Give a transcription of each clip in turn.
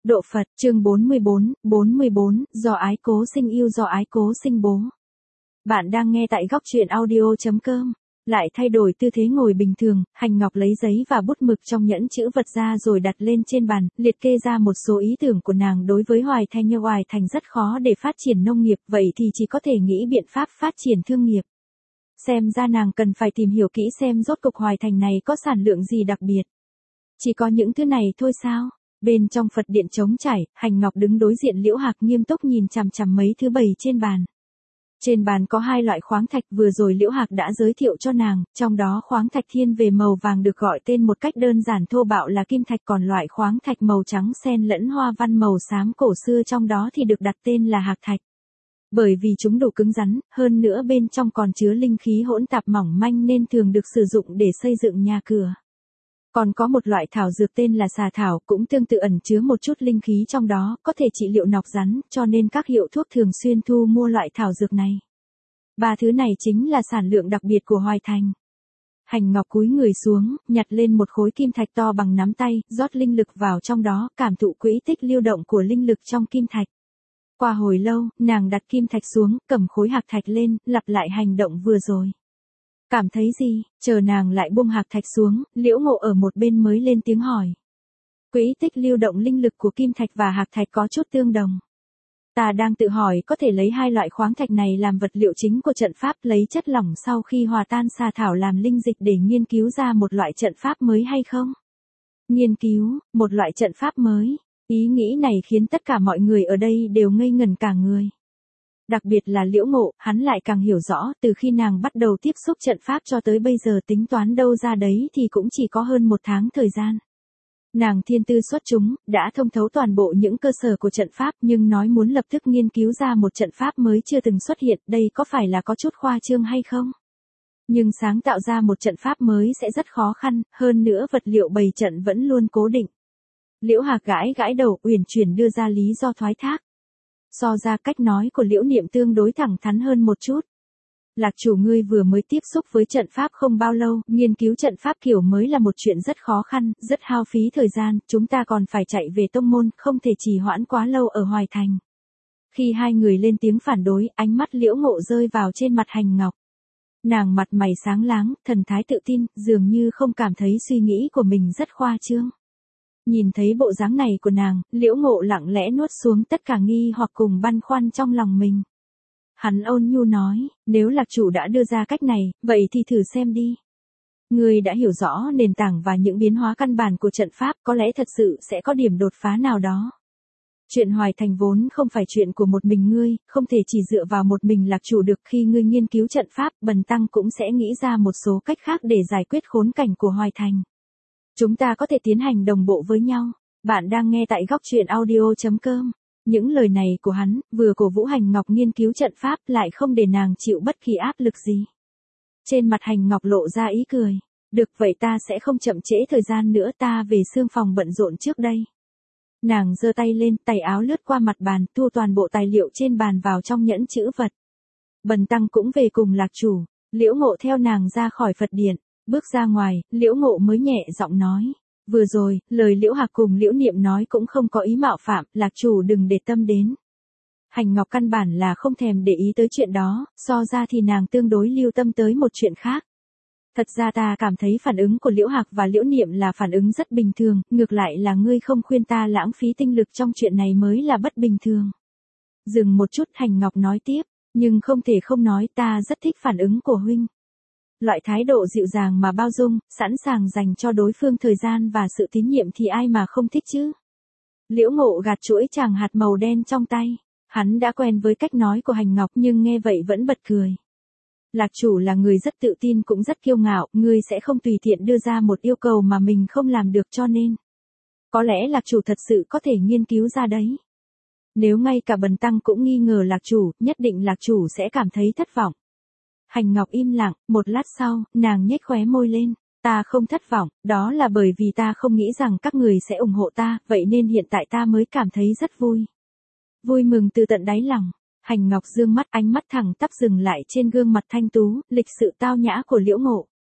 Độ Phật, chương 44, do ái cố sinh yêu do ái cố sinh bố. Bạn đang nghe tại góc truyện audio.com. Lại thay đổi tư thế ngồi bình thường, Hành Ngọc lấy giấy và bút mực trong nhẫn chữ vật ra rồi đặt lên trên bàn, liệt kê ra một số ý tưởng của nàng đối với Hoài Thành. Như Hoài Thành rất khó để phát triển nông nghiệp, vậy thì chỉ có thể nghĩ biện pháp phát triển thương nghiệp. Xem ra nàng cần phải tìm hiểu kỹ xem rốt cục Hoài Thành này có sản lượng gì đặc biệt. Chỉ có những thứ này thôi sao? Bên trong Phật điện trống trải, Hành Ngọc đứng đối diện Liễu Hạc nghiêm túc nhìn chằm chằm mấy thứ bày trên bàn. Trên bàn có hai loại khoáng thạch vừa rồi Liễu Hạc đã giới thiệu cho nàng, trong đó khoáng thạch thiên về màu vàng được gọi tên một cách đơn giản thô bạo là kim thạch, còn loại khoáng thạch màu trắng xen lẫn hoa văn màu xám cổ xưa trong đó thì được đặt tên là hạc thạch. Bởi vì chúng đủ cứng rắn, hơn nữa bên trong còn chứa linh khí hỗn tạp mỏng manh nên thường được sử dụng để xây dựng nhà cửa. Còn có một loại thảo dược tên là xà thảo cũng tương tự ẩn chứa một chút linh khí trong đó, có thể trị liệu nọc rắn, cho nên các hiệu thuốc thường xuyên thu mua loại thảo dược này. Ba thứ này chính là sản lượng đặc biệt của Hoài Thành. Hành Ngọc cúi người xuống, nhặt lên một khối kim thạch to bằng nắm tay, rót linh lực vào trong đó, cảm thụ quỹ tích lưu động của linh lực trong kim thạch. Qua hồi lâu, nàng đặt kim thạch xuống, cầm khối hạc thạch lên, lặp lại hành động vừa rồi. Cảm thấy gì? Chờ nàng lại buông hạc thạch xuống, Liễu Ngộ ở một bên mới lên tiếng hỏi. Quỹ tích lưu động linh lực của kim thạch và hạc thạch có chút tương đồng. Ta đang tự hỏi có thể lấy hai loại khoáng thạch này làm vật liệu chính của trận pháp, lấy chất lỏng sau khi hòa tan xà thảo làm linh dịch để nghiên cứu ra một loại trận pháp mới hay không? Nghiên cứu, một loại trận pháp mới. Ý nghĩ này khiến tất cả mọi người ở đây đều ngây ngẩn cả người. Đặc biệt là Liễu Ngộ, hắn lại càng hiểu rõ, từ khi nàng bắt đầu tiếp xúc trận pháp cho tới bây giờ tính toán đâu ra đấy thì cũng chỉ có hơn một tháng thời gian. Nàng thiên tư xuất chúng, đã thông thấu toàn bộ những cơ sở của trận pháp, nhưng nói muốn lập tức nghiên cứu ra một trận pháp mới chưa từng xuất hiện, đây có phải là có chút khoa trương hay không? Nhưng sáng tạo ra một trận pháp mới sẽ rất khó khăn, hơn nữa vật liệu bày trận vẫn luôn cố định. Liễu Hạc gãi gãi đầu, uyển chuyển đưa ra lý do thoái thác. So ra cách nói của Liễu Niệm tương đối thẳng thắn hơn một chút. Lạc chủ, ngươi vừa mới tiếp xúc với trận pháp không bao lâu, nghiên cứu trận pháp kiểu mới là một chuyện rất khó khăn, rất hao phí thời gian, chúng ta còn phải chạy về tông môn, không thể trì hoãn quá lâu ở Hoài Thành. Khi hai người lên tiếng phản đối, ánh mắt Liễu Ngộ rơi vào trên mặt Hành Ngọc. Nàng mặt mày sáng láng, thần thái tự tin, dường như không cảm thấy suy nghĩ của mình rất khoa trương. Nhìn thấy bộ dáng này của nàng, Liễu Ngộ lặng lẽ nuốt xuống tất cả nghi hoặc cùng băn khoăn trong lòng mình. Hắn ôn nhu nói, nếu Lạc chủ đã đưa ra cách này, vậy thì thử xem đi. Ngươi đã hiểu rõ nền tảng và những biến hóa căn bản của trận pháp, có lẽ thật sự sẽ có điểm đột phá nào đó. Chuyện Hoài Thành vốn không phải chuyện của một mình ngươi, không thể chỉ dựa vào một mình Lạc chủ được. Khi ngươi nghiên cứu trận pháp, Bần tăng cũng sẽ nghĩ ra một số cách khác để giải quyết khốn cảnh của Hoài Thành. Chúng ta có thể tiến hành đồng bộ với nhau. Bạn đang nghe tại góc truyện audio.com. Những lời này của hắn, vừa cổ vũ Hành Ngọc nghiên cứu trận pháp, lại không để nàng chịu bất kỳ áp lực gì. Trên mặt Hành Ngọc lộ ra ý cười. Được vậy, ta sẽ không chậm trễ thời gian nữa, ta về xương phòng bận rộn trước đây. Nàng giơ tay lên, tay áo lướt qua mặt bàn, thu toàn bộ tài liệu trên bàn vào trong nhẫn chữ vật. Bần tăng cũng về cùng Lạc chủ. Liễu Ngộ theo nàng ra khỏi Phật điện. Bước ra ngoài, Liễu Ngộ mới nhẹ giọng nói. Vừa rồi, lời Liễu Hạc cùng Liễu Niệm nói cũng không có ý mạo phạm, Lạc chủ đừng để tâm đến. Hành Ngọc căn bản là không thèm để ý tới chuyện đó, so ra thì nàng tương đối lưu tâm tới một chuyện khác. Thật ra ta cảm thấy phản ứng của Liễu Hạc và Liễu Niệm là phản ứng rất bình thường, ngược lại là ngươi không khuyên ta lãng phí tinh lực trong chuyện này mới là bất bình thường. Dừng một chút, Hành Ngọc nói tiếp, nhưng không thể không nói ta rất thích phản ứng của huynh. Loại thái độ dịu dàng mà bao dung, sẵn sàng dành cho đối phương thời gian và sự tín nhiệm thì ai mà không thích chứ. Liễu Ngộ gạt chuỗi tràng hạt màu đen trong tay. Hắn đã quen với cách nói của Hành Ngọc nhưng nghe vậy vẫn bật cười. Lạc chủ là người rất tự tin cũng rất kiêu ngạo, ngươi sẽ không tùy tiện đưa ra một yêu cầu mà mình không làm được, cho nên. Có lẽ Lạc chủ thật sự có thể nghiên cứu ra đấy. Nếu ngay cả Bần tăng cũng nghi ngờ Lạc chủ, nhất định Lạc chủ sẽ cảm thấy thất vọng. Hành Ngọc im lặng, một lát sau, nàng nhếch khóe môi lên. Ta không thất vọng, đó là bởi vì ta không nghĩ rằng các người sẽ ủng hộ ta, vậy nên hiện tại ta mới cảm thấy rất vui. Vui mừng từ tận đáy lòng. Hành Ngọc dương mắt, ánh mắt thẳng tắp dừng lại trên gương mặt thanh tú, lịch sự tao nhã của Liễu Ngộ.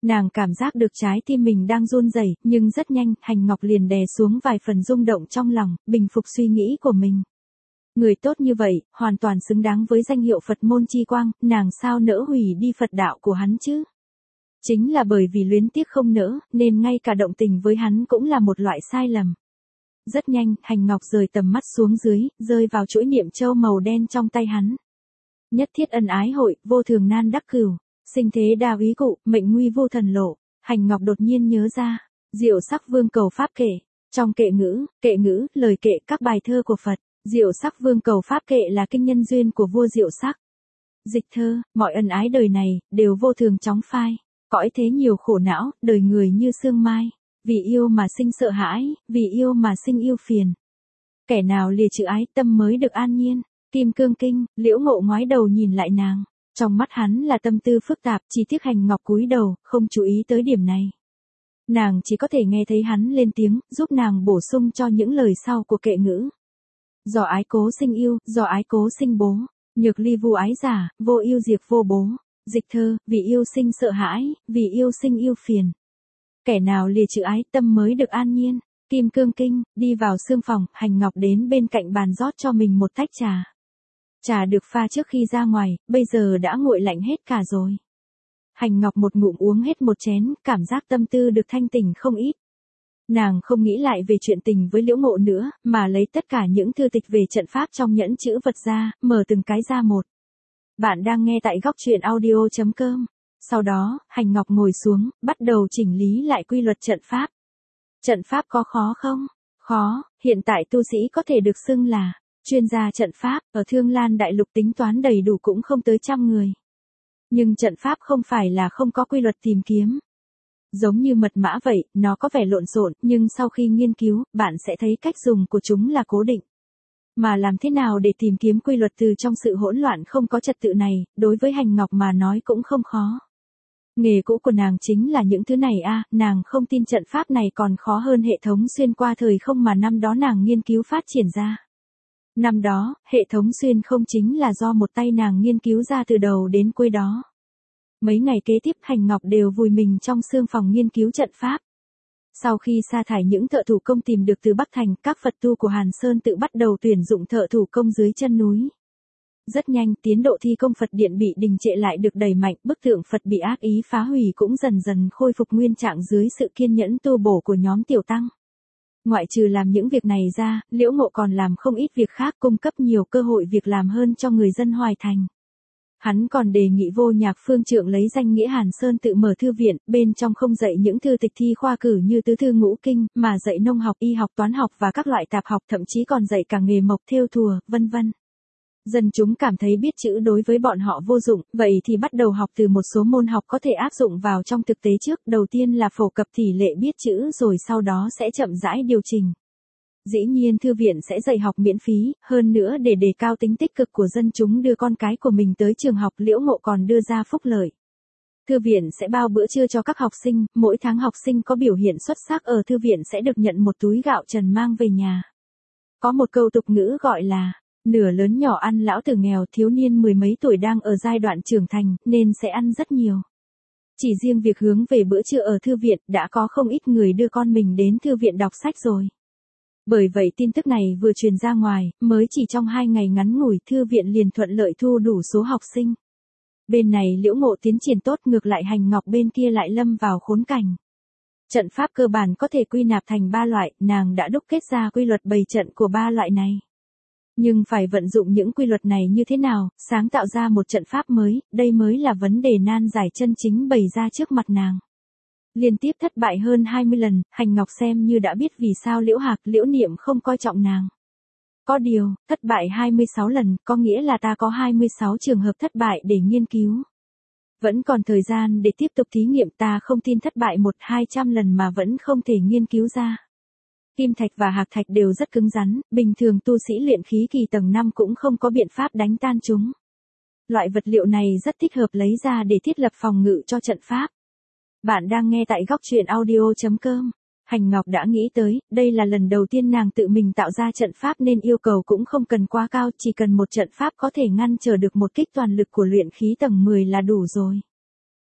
Nàng cảm giác được trái tim mình đang run rẩy, nhưng rất nhanh, Hành Ngọc liền đè xuống vài phần rung động trong lòng, bình phục suy nghĩ của mình. Người tốt như vậy, hoàn toàn xứng đáng với danh hiệu Phật môn chi quang, nàng sao nỡ hủy đi Phật đạo của hắn chứ? Chính là bởi vì luyến tiếc không nỡ, nên ngay cả động tình với hắn cũng là một loại sai lầm. Rất nhanh, Hành Ngọc rời tầm mắt xuống dưới, rơi vào chuỗi niệm châu màu đen trong tay hắn. Nhất thiết ân ái hội, vô thường nan đắc cửu, sinh thế đa úy cụ, mệnh nguy vô thần lộ. Hành Ngọc đột nhiên nhớ ra, Diệu Sắc Vương Cầu Pháp kệ. Trong kệ ngữ, lời kệ các bài thơ của Phật, Diệu Sắc Vương Cầu Pháp kệ là kinh nhân duyên của vua Diệu Sắc. Dịch thơ, mọi ân ái đời này, đều vô thường chóng phai. Cõi thế nhiều khổ não, đời người như sương mai. Vì yêu mà sinh sợ hãi, vì yêu mà sinh yêu phiền. Kẻ nào lìa chữ ái tâm mới được an nhiên. Kim Cương Kinh, Liễu Ngộ ngoái đầu nhìn lại nàng. Trong mắt hắn là tâm tư phức tạp, chỉ tiếc Hành Ngọc cúi đầu, không chú ý tới điểm này. Nàng chỉ có thể nghe thấy hắn lên tiếng, giúp nàng bổ sung cho những lời sau của kệ ngữ. Do ái cố sinh yêu, do ái cố sinh bố. Nhược ly vu ái giả, vô yêu diệt vô bố. Dịch thơ, vì yêu sinh sợ hãi, vì yêu sinh yêu phiền. Kẻ nào lìa chữ ái tâm mới được an nhiên. Kim Cương Kinh, đi vào sương phòng, Hành Ngọc đến bên cạnh bàn rót cho mình một tách trà. Trà được pha trước khi ra ngoài, bây giờ đã nguội lạnh hết cả rồi. Hành Ngọc một ngụm uống hết một chén, cảm giác tâm tư được thanh tỉnh không ít. Nàng không nghĩ lại về chuyện tình với Liễu Ngộ nữa, mà lấy tất cả những thư tịch về trận pháp trong nhẫn chữ vật ra, mở từng cái ra một. Bạn đang nghe tại góc truyện audio.com. Sau đó, Hành Ngọc ngồi xuống, bắt đầu chỉnh lý lại quy luật trận pháp. Trận pháp có khó không? Khó, hiện tại tu sĩ có thể được xưng là chuyên gia trận pháp, ở Thương Lan Đại Lục tính toán đầy đủ cũng không tới 100 người. Nhưng trận pháp không phải là không có quy luật tìm kiếm. Giống như mật mã vậy, nó có vẻ lộn xộn, nhưng sau khi nghiên cứu, bạn sẽ thấy cách dùng của chúng là cố định. Mà làm thế nào để tìm kiếm quy luật từ trong sự hỗn loạn không có trật tự này, đối với Hành Ngọc mà nói cũng không khó. Nghề cũ của nàng chính là những thứ này nàng không tin trận pháp này còn khó hơn hệ thống xuyên qua thời không mà năm đó nàng nghiên cứu phát triển ra. Năm đó, hệ thống xuyên không chính là do một tay nàng nghiên cứu ra từ đầu đến cuối đó. Mấy ngày kế tiếp Hành Ngọc đều vùi mình trong sương phòng nghiên cứu trận pháp. Sau khi sa thải những thợ thủ công tìm được từ Bắc Thành, các Phật tu của Hàn Sơn tự bắt đầu tuyển dụng thợ thủ công dưới chân núi. Rất nhanh, tiến độ thi công Phật điện bị đình trệ lại được đẩy mạnh, bức tượng Phật bị ác ý phá hủy cũng dần dần khôi phục nguyên trạng dưới sự kiên nhẫn tu bổ của nhóm tiểu tăng. Ngoại trừ làm những việc này ra, Liễu Ngộ còn làm không ít việc khác cung cấp nhiều cơ hội việc làm hơn cho người dân Hoài Thành. Hắn còn đề nghị Vô Nhạc Phương Trượng lấy danh nghĩa Hàn Sơn tự mở thư viện, bên trong không dạy những thư tịch thi khoa cử như tứ thư ngũ kinh, mà dạy nông học, y học, toán học và các loại tạp học, thậm chí còn dạy cả nghề mộc thêu thùa, vân vân. Dân chúng cảm thấy biết chữ đối với bọn họ vô dụng, vậy thì bắt đầu học từ một số môn học có thể áp dụng vào trong thực tế trước, đầu tiên là phổ cập tỷ lệ biết chữ rồi sau đó sẽ chậm rãi điều chỉnh. Dĩ nhiên thư viện sẽ dạy học miễn phí, hơn nữa để đề cao tính tích cực của dân chúng đưa con cái của mình tới trường học, Liễu Ngộ còn đưa ra phúc lợi. Thư viện sẽ bao bữa trưa cho các học sinh, mỗi tháng học sinh có biểu hiện xuất sắc ở thư viện sẽ được nhận một túi gạo trần mang về nhà. Có một câu tục ngữ gọi là nửa lớn nhỏ ăn lão tử nghèo, thiếu niên mười mấy tuổi đang ở giai đoạn trưởng thành, nên sẽ ăn rất nhiều. Chỉ riêng việc hướng về bữa trưa ở thư viện, đã có không ít người đưa con mình đến thư viện đọc sách rồi. Bởi vậy tin tức này vừa truyền ra ngoài, mới chỉ trong 2 ngày ngắn ngủi, thư viện liền thuận lợi thu đủ số học sinh. Bên này Liễu Ngộ tiến triển tốt, ngược lại Hành Ngọc bên kia lại lâm vào khốn cảnh. Trận pháp cơ bản có thể quy nạp thành 3 loại, nàng đã đúc kết ra quy luật bày trận của 3 loại này. Nhưng phải vận dụng những quy luật này như thế nào, sáng tạo ra một trận pháp mới, đây mới là vấn đề nan giải chân chính bày ra trước mặt nàng. Liên tiếp thất bại hơn 20 lần, Hành Ngọc xem như đã biết vì sao Liễu Hạc, Liễu Niệm không coi trọng nàng. Có điều, thất bại 26 lần, có nghĩa là ta có 26 trường hợp thất bại để nghiên cứu. Vẫn còn thời gian để tiếp tục thí nghiệm, ta không tin thất bại 100-200 lần mà vẫn không thể nghiên cứu ra. Kim thạch và hạc thạch đều rất cứng rắn, bình thường tu sĩ luyện khí kỳ tầng 5 cũng không có biện pháp đánh tan chúng. Loại vật liệu này rất thích hợp lấy ra để thiết lập phòng ngự cho trận pháp. Bạn đang nghe tại góc truyện audio.com. Hành Ngọc đã nghĩ tới, đây là lần đầu tiên nàng tự mình tạo ra trận pháp nên yêu cầu cũng không cần quá cao, chỉ cần một trận pháp có thể ngăn trở được một kích toàn lực của luyện khí tầng 10 là đủ rồi.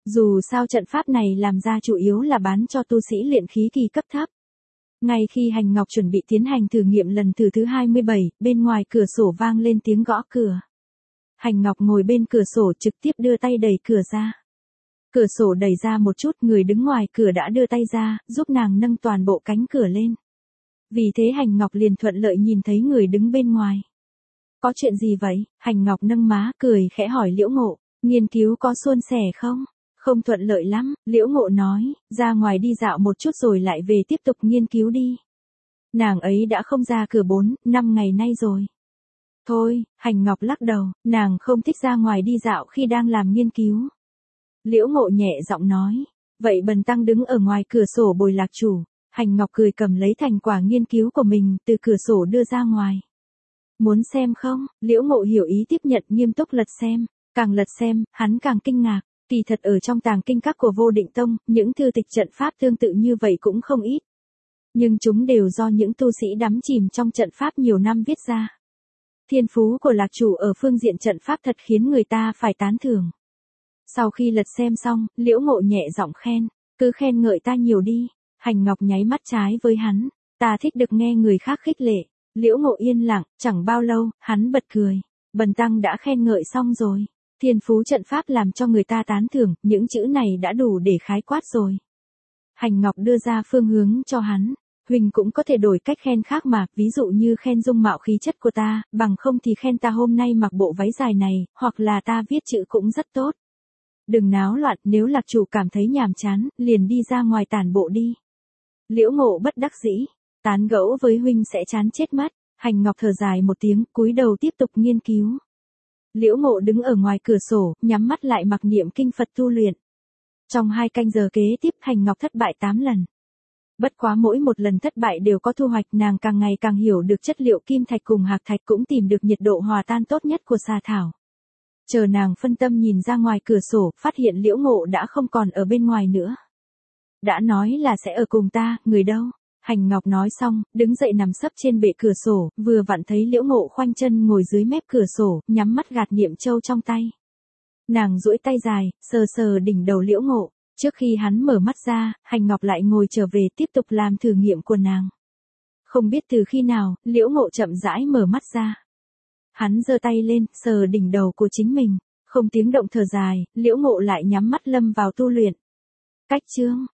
Dù sao trận pháp này làm ra chủ yếu là bán cho tu sĩ luyện khí kỳ cấp thấp. Ngay khi Hành Ngọc chuẩn bị tiến hành thử nghiệm lần thử thứ 27, bên ngoài cửa sổ vang lên tiếng gõ cửa. Hành Ngọc ngồi bên cửa sổ trực tiếp đưa tay đẩy cửa ra. Cửa sổ đẩy ra một chút, người đứng ngoài cửa đã đưa tay ra, giúp nàng nâng toàn bộ cánh cửa lên. Vì thế Hành Ngọc liền thuận lợi nhìn thấy người đứng bên ngoài. Có chuyện gì vậy? Hành Ngọc nâng má, cười khẽ hỏi Liễu Ngộ, nghiên cứu có suôn sẻ không? Không thuận lợi lắm, Liễu Ngộ nói, ra ngoài đi dạo một chút rồi lại về tiếp tục nghiên cứu đi. Nàng ấy đã không ra cửa 4-5 ngày nay rồi. Thôi, Hành Ngọc lắc đầu, nàng không thích ra ngoài đi dạo khi đang làm nghiên cứu. Liễu Ngộ nhẹ giọng nói, vậy Bần tăng đứng ở ngoài cửa sổ bồi Lạc chủ. Hành Ngọc cười cầm lấy thành quả nghiên cứu của mình từ cửa sổ đưa ra ngoài. Muốn xem không? Liễu Ngộ hiểu ý tiếp nhận, nghiêm túc lật xem. Càng lật xem, hắn càng kinh ngạc. Kỳ thật ở trong tàng kinh các của Vô Định Tông, những thư tịch trận pháp tương tự như vậy cũng không ít. Nhưng chúng đều do những tu sĩ đắm chìm trong trận pháp nhiều năm viết ra. Thiên phú của Lạc chủ ở phương diện trận pháp thật khiến người ta phải tán thưởng. Sau khi lật xem xong, Liễu Ngộ nhẹ giọng khen, cứ khen ngợi ta nhiều đi. Hành Ngọc nháy mắt trái với hắn, ta thích được nghe người khác khích lệ. Liễu Ngộ yên lặng, chẳng bao lâu, hắn bật cười. Bần tăng đã khen ngợi xong rồi. Thiên phú trận pháp làm cho người ta tán thưởng, những chữ này đã đủ để khái quát rồi. Hành Ngọc đưa ra phương hướng cho hắn. Huỳnh cũng có thể đổi cách khen khác mà, ví dụ như khen dung mạo khí chất của ta, bằng không thì khen ta hôm nay mặc bộ váy dài này, hoặc là ta viết chữ cũng rất tốt. Đừng náo loạn, nếu Lạc chủ cảm thấy nhàm chán, liền đi ra ngoài tản bộ đi. Liễu Ngộ bất đắc dĩ, tán gẫu với huynh sẽ chán chết mất. Hành Ngọc thở dài một tiếng, cúi đầu tiếp tục nghiên cứu. Liễu Ngộ đứng ở ngoài cửa sổ, nhắm mắt lại mặc niệm kinh Phật tu luyện. Trong 2 canh giờ kế tiếp, Hành Ngọc thất bại 8 lần. Bất quá mỗi một lần thất bại đều có thu hoạch, nàng càng ngày càng hiểu được chất liệu kim thạch cùng hạc thạch, cũng tìm được nhiệt độ hòa tan tốt nhất của xà thảo. Chờ nàng phân tâm nhìn ra ngoài cửa sổ, phát hiện Liễu Ngộ đã không còn ở bên ngoài nữa. Đã nói là sẽ ở cùng ta, người đâu? Hành Ngọc nói xong, đứng dậy nằm sấp trên bệ cửa sổ, vừa vặn thấy Liễu Ngộ khoanh chân ngồi dưới mép cửa sổ, nhắm mắt gạt niệm châu trong tay. Nàng duỗi tay dài, sờ sờ đỉnh đầu Liễu Ngộ. Trước khi hắn mở mắt ra, Hành Ngọc lại ngồi trở về tiếp tục làm thử nghiệm của nàng. Không biết từ khi nào, Liễu Ngộ chậm rãi mở mắt ra. Hắn giơ tay lên, sờ đỉnh đầu của chính mình. Không tiếng động thở dài, Liễu Ngộ lại nhắm mắt lâm vào tu luyện. Cách chương